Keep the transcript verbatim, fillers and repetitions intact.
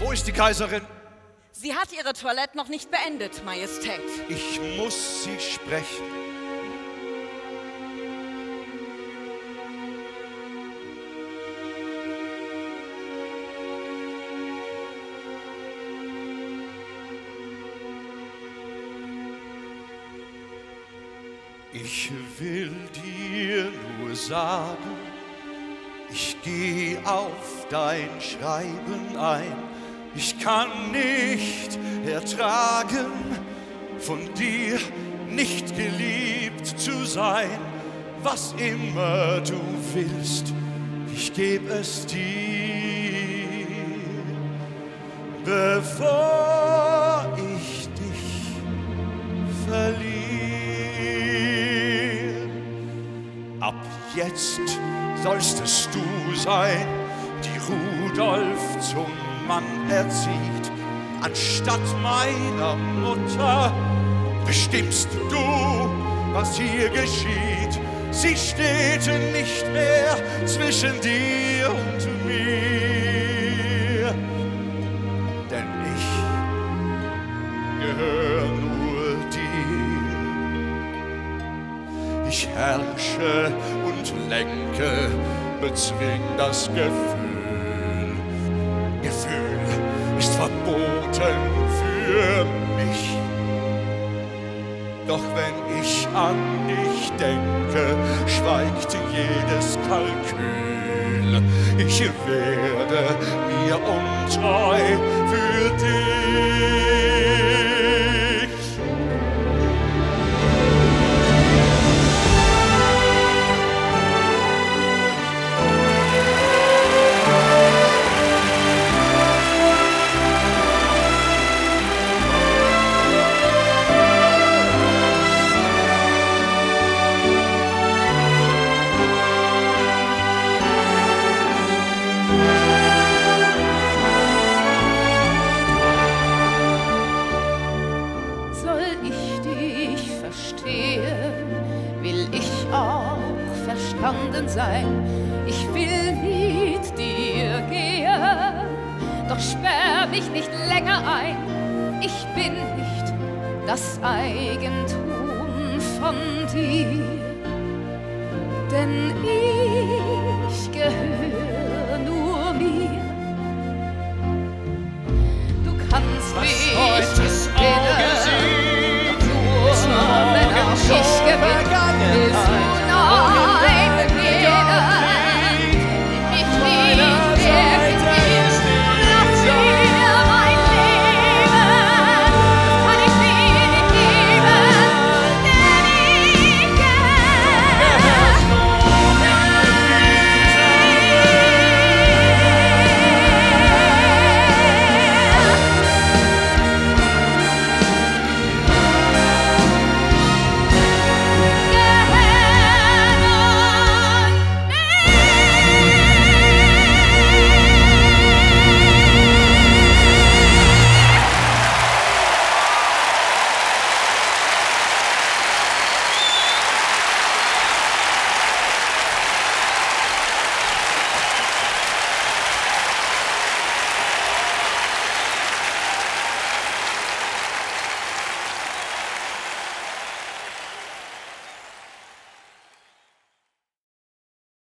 Wo ist die Kaiserin? Sie hat ihre Toilette noch nicht beendet, Majestät. Ich muss sie sprechen. Ich will dir nur sagen, ich geh auf dein Schreiben ein. Ich kann nicht ertragen, von dir nicht geliebt zu sein. Was immer du willst, ich geb es dir. Bevor ich dich verliere. Ab jetzt sollst es du sein, die Rudolf zum Mann erzieht. Anstatt meiner Mutter bestimmst du, was hier geschieht. Sie steht nicht mehr zwischen dir und mir, denn ich gehöre nur dir. Ich herrsche und lenke, bezwing das Gefühl. Gefühl ist verboten für mich. Doch wenn ich an dich denke, schweigt jedes Kalkül. Ich werde mir untreu für dich. Sein. Ich will mit dir gehen, doch sperr mich nicht länger ein. Ich bin nicht das Eigentum von dir, denn ich gehöre